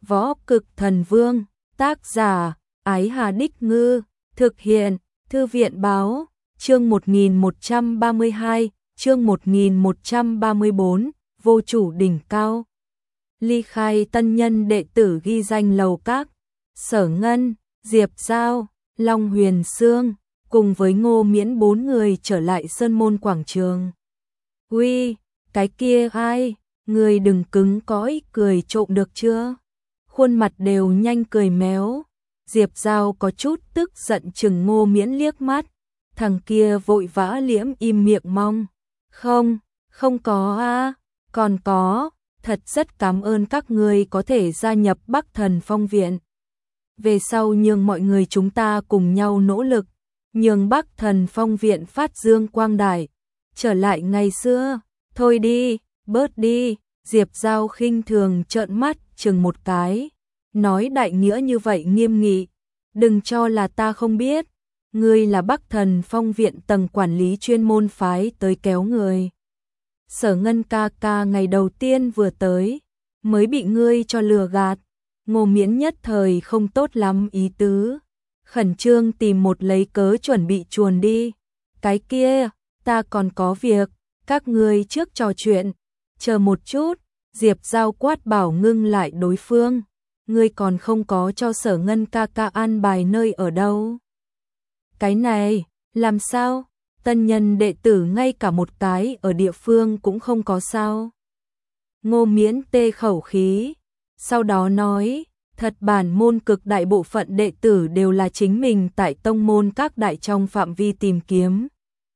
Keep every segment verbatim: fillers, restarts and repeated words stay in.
Võ Cực Thần Vương, tác giả, Ái Hà Đích Ngư, thực hiện, Thư viện Báo, chương một nghìn một trăm ba mươi hai, chương một nghìn một trăm ba mươi bốn, vô chủ đỉnh cao. Ly khai tân nhân đệ tử ghi danh lầu các, Sở Ngân, Diệp Giao, Long Huyền Sương, cùng với Ngô Miễn bốn người trở lại Sơn Môn Quảng Trường. Uy, cái kia ai, người đừng cứng cõi, cười trộm được chưa? Khuôn mặt đều nhanh cười méo. Diệp Giao có chút tức giận chừng Ngô Miễn liếc mắt, thằng kia vội vã liễm im miệng mong. Không, không có a, còn có, thật rất cảm ơn các người có thể gia nhập Bắc Thần Phong Viện. Về sau nhường mọi người chúng ta cùng nhau nỗ lực, nhường Bắc Thần Phong Viện phát dương quang đại, trở lại ngày xưa. Thôi đi, bớt đi. Diệp Giao khinh thường trợn mắt chừng một cái, nói đại nghĩa như vậy nghiêm nghị, đừng cho là ta không biết, ngươi là Bắc Thần Phong Viện tầng quản lý chuyên môn phái tới kéo người. Sở Ngân ca ca ngày đầu tiên vừa tới, mới bị ngươi cho lừa gạt. Ngô Miễn nhất thời không tốt lắm ý tứ, khẩn trương tìm một lấy cớ chuẩn bị chuồn đi. Cái kia, ta còn có việc, các ngươi trước trò chuyện, chờ một chút. Diệp Giao quát bảo ngưng lại đối phương, ngươi còn không có cho Sở Ngân ca ca an bài nơi ở đâu. Cái này, làm sao? Tân nhân đệ tử ngay cả một cái ở địa phương cũng không có sao? Ngô Miễn tê khẩu khí, sau đó nói, thật bản môn cực đại bộ phận đệ tử đều là chính mình tại tông môn các đại trong phạm vi tìm kiếm.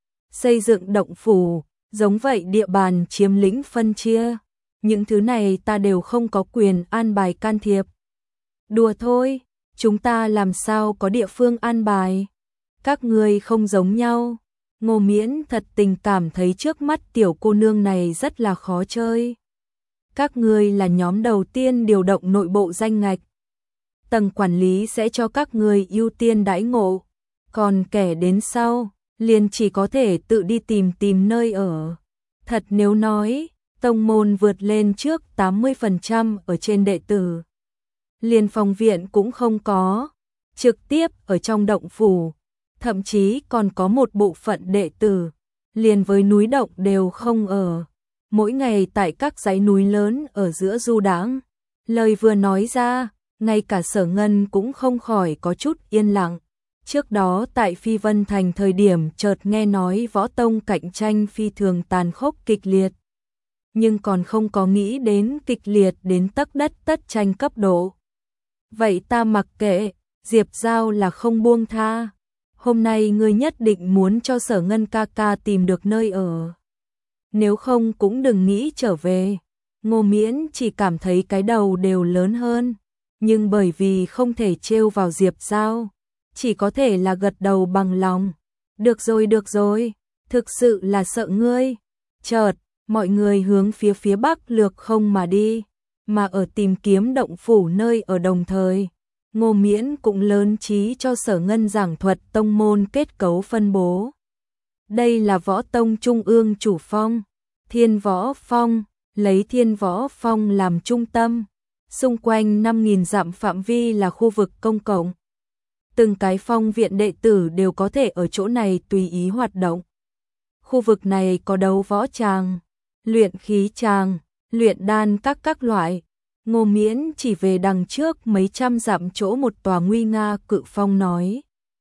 Xây dựng động phủ, giống vậy địa bàn chiếm lĩnh phân chia. Những thứ này ta đều không có quyền an bài can thiệp. Đùa thôi, chúng ta làm sao có địa phương an bài? Các người không giống nhau. Ngô Miễn thật tình cảm thấy trước mắt tiểu cô nương này rất là khó chơi. Các người là nhóm đầu tiên điều động nội bộ danh ngạch. Tầng quản lý sẽ cho các người ưu tiên đãi ngộ. Còn kẻ đến sau, liền chỉ có thể tự đi tìm tìm nơi ở. Thật nếu nói, tông môn vượt lên trước tám mươi phần trăm ở trên đệ tử. Liên Phong Viện cũng không có, trực tiếp ở trong động phủ, thậm chí còn có một bộ phận đệ tử, liền với núi động đều không ở. Mỗi ngày tại các dãy núi lớn ở giữa du đãng. Lời vừa nói ra, ngay cả Sở Ngân cũng không khỏi có chút yên lặng. Trước đó tại Phi Vân Thành thời điểm chợt nghe nói võ tông cạnh tranh phi thường tàn khốc kịch liệt. Nhưng còn không có nghĩ đến kịch liệt đến tấc đất tất tranh cấp độ. Vậy ta mặc kệ, Diệp Giao là không buông tha. Hôm nay ngươi nhất định muốn cho Sở Ngân ca ca tìm được nơi ở. Nếu không cũng đừng nghĩ trở về. Ngô Miễn chỉ cảm thấy cái đầu đều lớn hơn. Nhưng bởi vì không thể trêu vào Diệp Giao, chỉ có thể là gật đầu bằng lòng. Được rồi được rồi, thực sự là sợ ngươi. Chợt, mọi người hướng phía phía bắc lược không mà đi, mà ở tìm kiếm động phủ nơi ở đồng thời. Ngô Miễn cũng lớn trí cho Sở Ngân giảng thuật tông môn kết cấu phân bố. Đây là võ tông trung ương chủ phong, Thiên Võ Phong, lấy Thiên Võ Phong làm trung tâm. Xung quanh năm nghìn dặm phạm vi là khu vực công cộng. Từng cái phong viện đệ tử đều có thể ở chỗ này tùy ý hoạt động. Khu vực này có đấu võ tràng, luyện khí tràng, luyện đan các các loại. Ngô Miễn chỉ về đằng trước mấy trăm dặm chỗ một tòa nguy nga cự phong nói.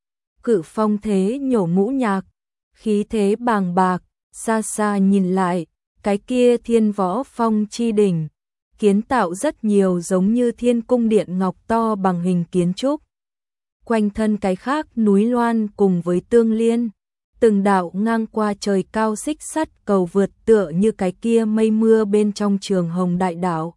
Cự phong thế nhổ ngũ nhạc, khí thế bàng bạc, xa xa nhìn lại, cái kia Thiên Võ Phong chi đỉnh, kiến tạo rất nhiều giống như thiên cung điện ngọc to bằng hình kiến trúc. Quanh thân cái khác núi loan cùng với tương liên, từng đạo ngang qua trời cao xích sắt cầu vượt tựa như cái kia mây mưa bên trong trường hồng đại đạo.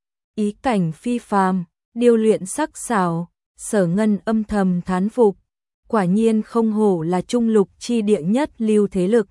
Ý cảnh phi phàm, điêu luyện sắc sảo, Sở Ngân âm thầm thán phục, quả nhiên không hổ là trung lục chi địa nhất lưu thế lực.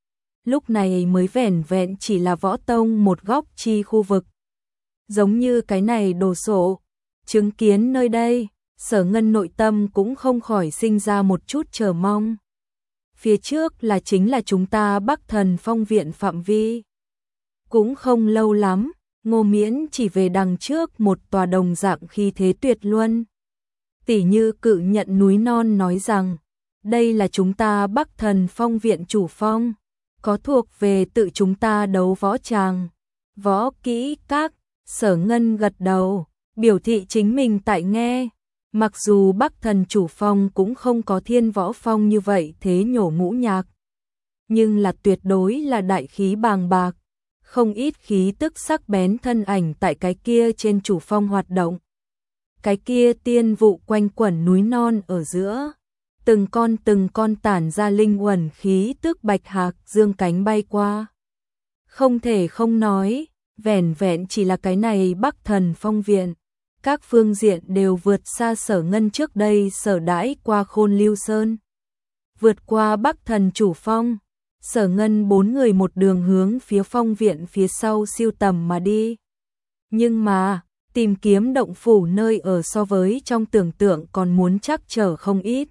Lúc này mới vẻn vẹn chỉ là võ tông một góc chi khu vực. Giống như cái này đồ sộ, chứng kiến nơi đây, Sở Ngân nội tâm cũng không khỏi sinh ra một chút chờ mong. Phía trước là chính là chúng ta Bắc Thần Phong Viện phạm vi. Cũng không lâu lắm, Ngô Miễn chỉ về đằng trước một tòa đồng dạng khí thế tuyệt luân. Tỷ Như cự nhận núi non nói rằng, đây là chúng ta Bắc Thần Phong viện chủ phong, có thuộc về tự chúng ta đấu võ tràng, võ kỹ các. Sở Ngân gật đầu, biểu thị chính mình tại nghe. Mặc dù Bắc Thần chủ phong cũng không có Thiên Võ Phong như vậy thế nhổ ngũ nhạc, nhưng là tuyệt đối là đại khí bàng bạc, không ít khí tức sắc bén thân ảnh tại cái kia trên chủ phong hoạt động. Cái kia tiên vụ quanh quẩn núi non ở giữa, từng con từng con tản ra linh uẩn khí tức bạch hạc dương cánh bay qua. Không thể không nói, vẻn vẹn chỉ là cái này Bắc Thần Phong viện, các phương diện đều vượt xa Sở Ngân trước đây sở đãi qua Khôn Lưu Sơn. Vượt qua Bắc Thần chủ phong, Sở Ngân bốn người một đường hướng phía phong viện phía sau siêu tầm mà đi. Nhưng mà, tìm kiếm động phủ nơi ở so với trong tưởng tượng còn muốn chắc trở không ít.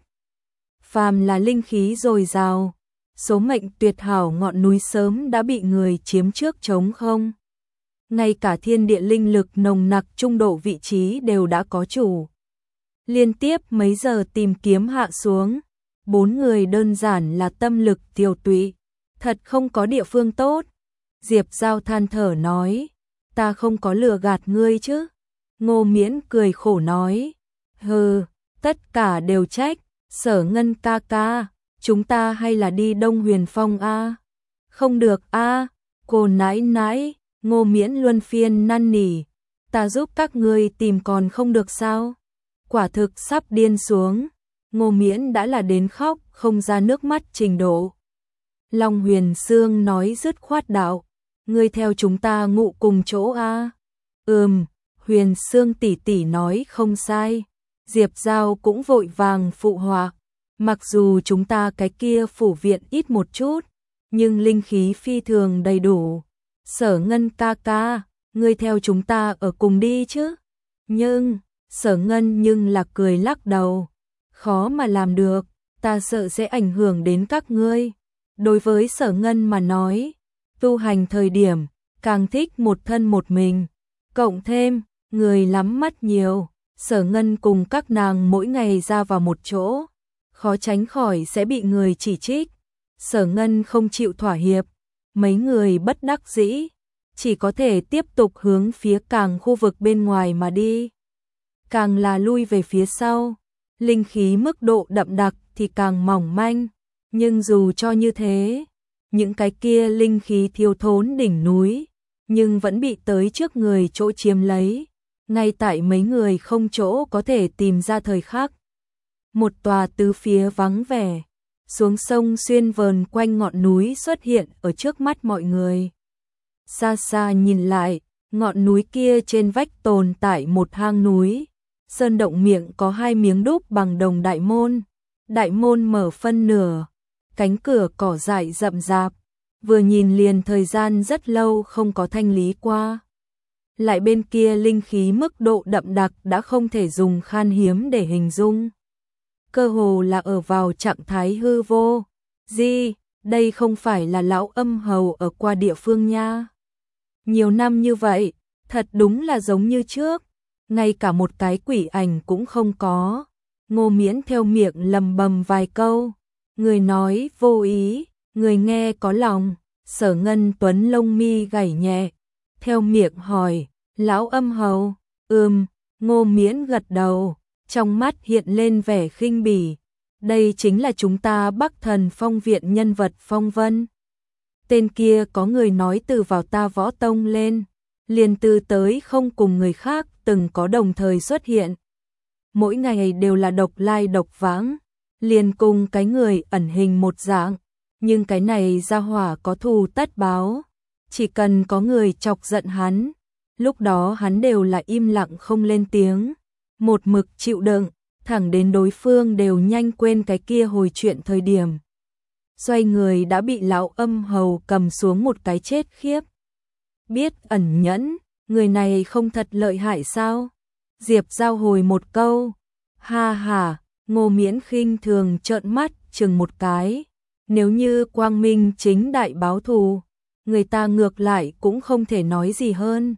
Phàm là linh khí dồi dào, số mệnh tuyệt hảo ngọn núi sớm đã bị người chiếm trước trống không. Ngay cả thiên địa linh lực nồng nặc trung độ vị trí đều đã có chủ. Liên tiếp mấy giờ tìm kiếm hạ xuống, bốn người đơn giản là tâm lực tiêu tụy, thật không có địa phương tốt. Diệp Giao than thở nói, ta không có lừa gạt ngươi chứ. Ngô Miễn cười khổ nói, hừ, tất cả đều trách, Sở Ngân ca ca, chúng ta hay là đi Đông Huyền Phong a? Không được a, cô nãi nãi. Ngô Miễn luân phiên năn nỉ, ta giúp các ngươi tìm còn không được sao? Quả thực sắp điên xuống, Ngô Miễn đã là đến khóc không ra nước mắt trình độ. Long Huyền Sương nói dứt khoát đạo, ngươi theo chúng ta ngụ cùng chỗ a? Ừm, Huyền Sương tỷ tỷ nói không sai. Diệp Giao cũng vội vàng phụ họa, mặc dù chúng ta cái kia phủ viện ít một chút, nhưng linh khí phi thường đầy đủ. Sở Ngân ca ca, ngươi theo chúng ta ở cùng đi chứ? Nhưng, Sở Ngân nhưng là cười lắc đầu, khó mà làm được, ta sợ sẽ ảnh hưởng đến các ngươi. Đối với Sở Ngân mà nói, tu hành thời điểm, càng thích một thân một mình, cộng thêm, người lắm mắt nhiều, Sở Ngân cùng các nàng mỗi ngày ra vào một chỗ, khó tránh khỏi sẽ bị người chỉ trích. Sở Ngân không chịu thỏa hiệp, mấy người bất đắc dĩ, chỉ có thể tiếp tục hướng phía càng khu vực bên ngoài mà đi. Càng là lui về phía sau, linh khí mức độ đậm đặc thì càng mỏng manh, nhưng dù cho như thế, những cái kia linh khí thiếu thốn đỉnh núi, nhưng vẫn bị tới trước người chỗ chiếm lấy, ngay tại mấy người không chỗ có thể tìm ra thời khắc. Một tòa tứ phía vắng vẻ, xuống sông xuyên vờn quanh ngọn núi xuất hiện ở trước mắt mọi người. Xa xa nhìn lại, ngọn núi kia trên vách tồn tại một hang núi. Sơn động miệng có hai miếng đúc bằng đồng đại môn. Đại môn mở phân nửa, cánh cửa cỏ dại rậm rạp, vừa nhìn liền thời gian rất lâu không có thanh lý qua. Lại bên kia linh khí mức độ đậm đặc đã không thể dùng khan hiếm để hình dung. Cơ hồ là ở vào trạng thái hư vô. Gì, đây không phải là lão âm hầu ở qua địa phương nha. Nhiều năm như vậy, thật đúng là giống như trước, ngay cả một cái quỷ ảnh cũng không có. Ngô Miễn theo miệng lầm bầm vài câu, người nói vô ý, người nghe có lòng. Sở Ngân Tuấn lông mi gảy nhẹ, theo miệng hỏi, lão âm hầu, ừm, Ngô Miễn gật đầu, trong mắt hiện lên vẻ khinh bỉ. Đây chính là chúng ta Bắc Thần Phong viện nhân vật phong vân. Tên kia có người nói từ vào ta võ tông lên, liền từ tới không cùng người khác từng có đồng thời xuất hiện. Mỗi ngày đều là độc lai độc vãng, liền cùng cái người ẩn hình một dạng. Nhưng cái này ra hỏa có thù tất báo, chỉ cần có người chọc giận hắn, lúc đó hắn đều là im lặng không lên tiếng, một mực chịu đựng, thẳng đến đối phương đều nhanh quên cái kia hồi chuyện thời điểm. Xoay người đã bị lão âm hầu cầm xuống một cái chết khiếp. Biết ẩn nhẫn, người này không thật lợi hại sao? Diệp Giao hồi một câu, ha ha, Ngô Miễn khinh thường trợn mắt chừng một cái. Nếu như quang minh chính đại báo thù, người ta ngược lại cũng không thể nói gì hơn.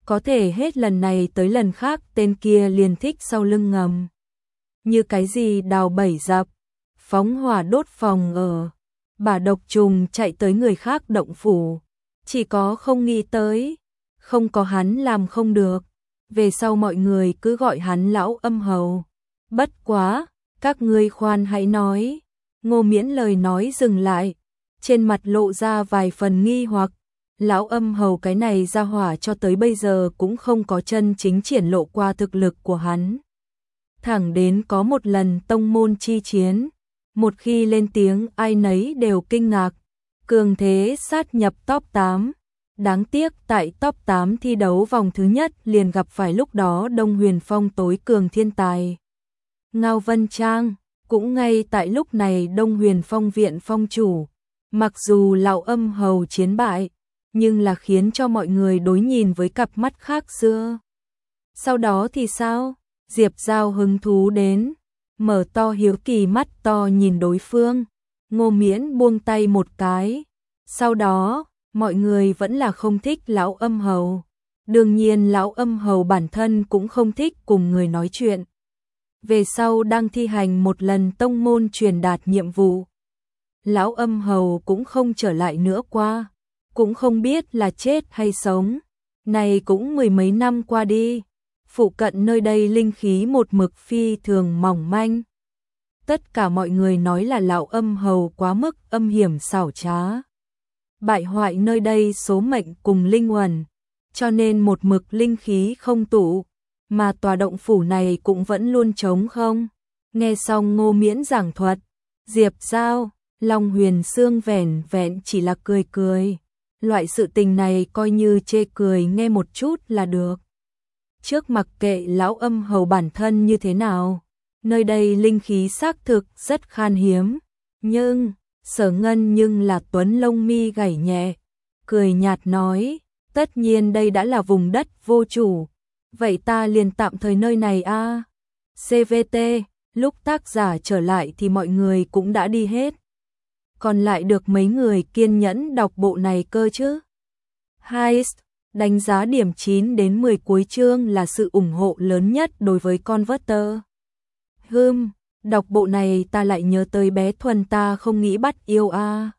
có thể hết lần này tới lần khác tên kia liền thích sau lưng ngầm. Như cái gì đào bẫy dập, phóng hỏa đốt phòng ở, bả độc trùng chạy tới người khác động phủ, chỉ có không nghĩ tới, không có hắn làm không được, về sau mọi người cứ gọi hắn lão âm hầu. Bất quá, các ngươi khoan hãy nói, Ngô Miễn lời nói dừng lại, trên mặt lộ ra vài phần nghi hoặc, lão âm hầu cái này ra hỏa cho tới bây giờ cũng không có chân chính triển lộ qua thực lực của hắn. Thẳng đến có một lần tông môn chi chiến, một khi lên tiếng ai nấy đều kinh ngạc, cường thế sát nhập top tám. Đáng tiếc tại top tám thi đấu vòng thứ nhất liền gặp phải lúc đó Đông Huyền Phong tối cường thiên tài Ngao Vân Trang, cũng ngay tại lúc này Đông Huyền Phong viện phong chủ, mặc dù lão âm hầu chiến bại, nhưng là khiến cho mọi người đối nhìn với cặp mắt khác xưa. Sau đó thì sao? Diệp Giao hứng thú đến, mở to hiếu kỳ mắt to nhìn đối phương, Ngô Miễn buông tay một cái. Sau đó, mọi người vẫn là không thích lão âm hầu. Đương nhiên lão âm hầu bản thân cũng không thích cùng người nói chuyện. Về sau đang thi hành một lần tông môn truyền đạt nhiệm vụ, lão âm hầu cũng không trở lại nữa qua, cũng không biết là chết hay sống. Này cũng mười mấy năm qua đi, phụ cận nơi đây linh khí một mực phi thường mỏng manh. Tất cả mọi người nói là lão âm hầu quá mức âm hiểm xảo trá, bại hoại nơi đây số mệnh cùng linh hồn, cho nên một mực linh khí không tụ, mà tòa động phủ này cũng vẫn luôn trống không. Nghe xong Ngô Miễn giảng thuật, Diệp Giao, Long Huyền Sương vẻn vẹn chỉ là cười cười. Loại sự tình này coi như chê cười nghe một chút là được. Trước mặc kệ lão âm hầu bản thân như thế nào, nơi đây linh khí xác thực rất khan hiếm, nhưng Sở Ngân nhưng là tuấn lông mi gảy nhẹ, cười nhạt nói, tất nhiên đây đã là vùng đất vô chủ, vậy ta liền tạm thời nơi này a. xê vê tê, lúc tác giả trở lại thì mọi người cũng đã đi hết. Còn lại được mấy người kiên nhẫn đọc bộ này cơ chứ. Heist, đánh giá điểm chín đến mười cuối chương là sự ủng hộ lớn nhất đối với Converter. Hừm, đọc bộ này ta lại nhớ tới bé Thuần ta không nghĩ bắt yêu a.